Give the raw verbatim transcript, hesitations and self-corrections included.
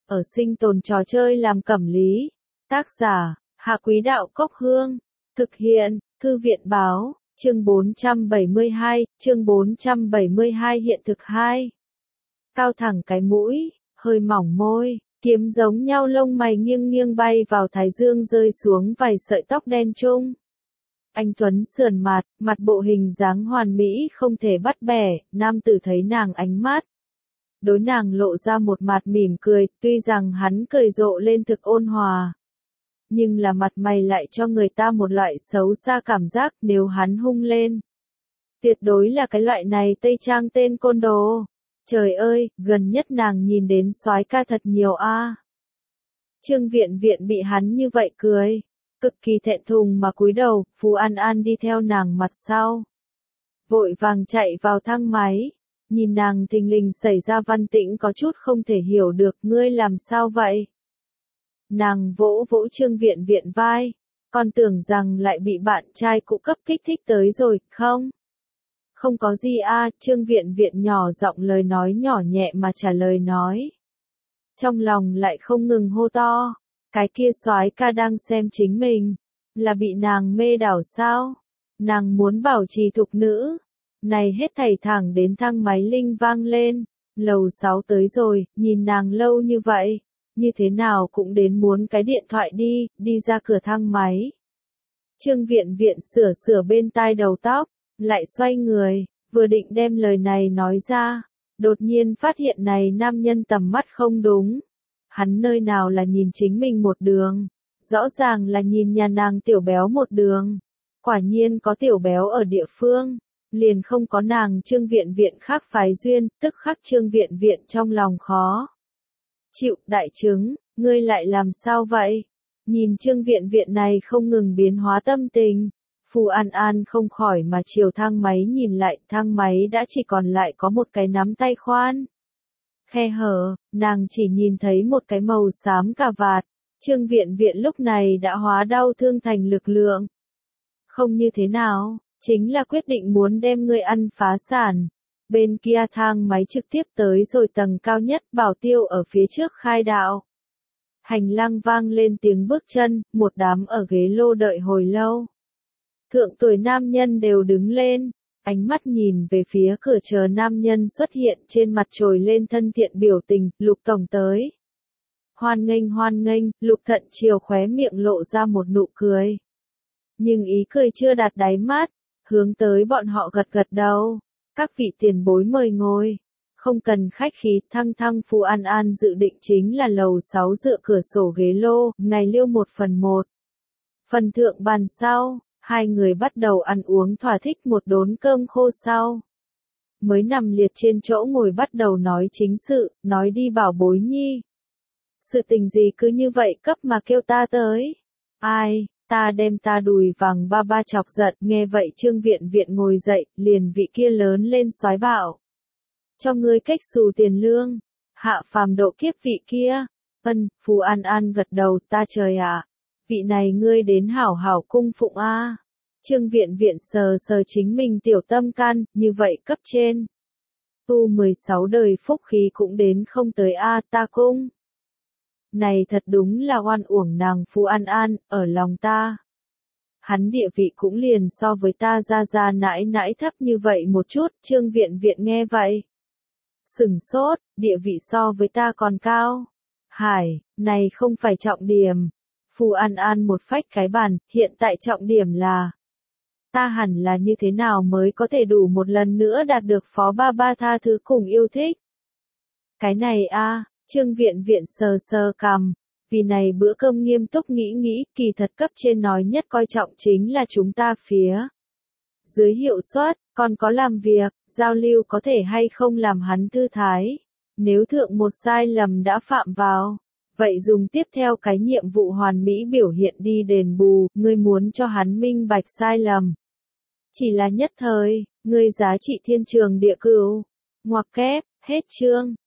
ở sinh tồn trò chơi làm cẩm lý. Tác giả, Hạ Quý Đạo Cốc Hương. Thực hiện, Thư viện Báo, chương bốn trăm bảy mươi hai, chương bốn trăm bảy mươi hai hiện thực hai. Cao thẳng cái mũi, hơi mỏng môi, kiếm giống nhau lông mày nghiêng nghiêng bay vào thái dương rơi xuống vài sợi tóc đen trung. Anh tuấn sườn mặt, mặt bộ hình dáng hoàn mỹ không thể bắt bẻ, nam tử thấy nàng ánh mắt. Đối nàng lộ ra một mặt mỉm cười, tuy rằng hắn cười rộ lên thực ôn hòa. Nhưng là mặt mày lại cho người ta một loại xấu xa cảm giác nếu hắn hung lên. Tuyệt đối là cái loại này Tây Trang tên côn đồ. Trời ơi, gần nhất nàng nhìn đến soái ca thật nhiều a. À. Trương Viện Viện bị hắn như vậy cười. Cực kỳ thẹn thùng mà cúi đầu, Phù An An đi theo nàng mặt sau. Vội vàng chạy vào thang máy. Nhìn nàng thình lình xảy ra văn tĩnh có chút không thể hiểu được ngươi làm sao vậy. Nàng vỗ vỗ Trương Viện Viện vai. Con tưởng rằng lại bị bạn trai cũ cấp kích thích tới rồi, không? Không có gì a. À, Trương Viện Viện nhỏ giọng lời nói nhỏ nhẹ mà trả lời nói. Trong lòng lại không ngừng hô to. Cái kia soái ca đang xem chính mình. Là bị nàng mê đảo sao? Nàng muốn bảo trì thục nữ. Này hết thảy thẳng đến thang máy linh vang lên. Lầu sáu tới rồi, nhìn nàng lâu như vậy. Như thế nào cũng đến muốn cái điện thoại đi, đi ra cửa thang máy. Trương Viện Viện sửa sửa bên tai đầu tóc, lại xoay người, vừa định đem lời này nói ra. Đột nhiên phát hiện này nam nhân tầm mắt không đúng. Hắn nơi nào là nhìn chính mình một đường, rõ ràng là nhìn nhà nàng tiểu béo một đường. Quả nhiên có tiểu béo ở địa phương, liền không có nàng Trương Viện Viện khác phái duyên, tức khắc Trương Viện Viện trong lòng khó. Chịu, đại trứng, ngươi lại làm sao vậy? Nhìn Trương Viện Viện này không ngừng biến hóa tâm tình. Phù An An không khỏi mà chiều thang máy nhìn lại, thang máy đã chỉ còn lại có một cái nắm tay khoan. Khe hở, nàng chỉ nhìn thấy một cái màu xám cà vạt. Trương Viện Viện lúc này đã hóa đau thương thành lực lượng. Không như thế nào, chính là quyết định muốn đem ngươi ăn phá sản. Bên kia thang máy trực tiếp tới rồi tầng cao nhất, bảo tiêu ở phía trước khai đạo. Hành lang vang lên tiếng bước chân, một đám ở ghế lô đợi hồi lâu. Thượng tuổi nam nhân đều đứng lên, ánh mắt nhìn về phía cửa chờ nam nhân xuất hiện trên mặt trồi lên thân thiện biểu tình, Lục tổng tới. Hoan nghênh hoan nghênh, Lục Thận Triều khóe miệng lộ ra một nụ cười. Nhưng ý cười chưa đạt đáy mắt, hướng tới bọn họ gật gật đầu. Các vị tiền bối mời ngồi. Không cần khách khí, thăng thăng Phù An An dự định chính là lầu sáu dựa cửa sổ ghế lô, ngày liêu một phần một. Phần thượng bàn sau, hai người bắt đầu ăn uống thỏa thích một đốn cơm khô sau. Mới nằm liệt trên chỗ ngồi bắt đầu nói chính sự, nói đi bảo bối nhi. Sự tình gì cứ như vậy cấp mà kêu ta tới. Ai, ta đem ta đùi vàng ba ba chọc giận, nghe vậy Trương Viện Viện ngồi dậy, liền vị kia lớn lên soái bảo. Cho ngươi cách xù tiền lương, hạ phàm độ kiếp vị kia. Ân, Phù An An gật đầu, ta trời ạ. À. Vị này ngươi đến hảo hảo cung phụng a. À. Trương Viện Viện sờ sờ chính mình tiểu tâm can, như vậy cấp trên. Tu mười sáu đời phúc khí cũng đến không tới a à, ta cung. Này thật đúng là oan uổng nàng Phù An An, ở lòng ta. Hắn địa vị cũng liền so với ta ra ra nãi nãi thấp như vậy một chút, Trương Viện Viện nghe vậy. Sừng sốt, địa vị so với ta còn cao. Hải, này không phải trọng điểm. Phù An An một phách cái bàn, hiện tại trọng điểm là. Ta hẳn là như thế nào mới có thể đủ một lần nữa đạt được phó ba ba tha thứ cùng yêu thích. Cái này a, à, Trương Viện Viện sờ sờ cằm. Vì này bữa cơm nghiêm túc nghĩ nghĩ, kỳ thật cấp trên nói nhất coi trọng chính là chúng ta phía. Dưới hiệu suất, còn có làm việc, giao lưu có thể hay không làm hắn thư thái. Nếu thượng một sai lầm đã phạm vào, vậy dùng tiếp theo cái nhiệm vụ hoàn mỹ biểu hiện đi đền bù, ngươi muốn cho hắn minh bạch sai lầm. Chỉ là nhất thời, ngươi giá trị thiên trường địa cửu. Ngoặc kép, hết chương.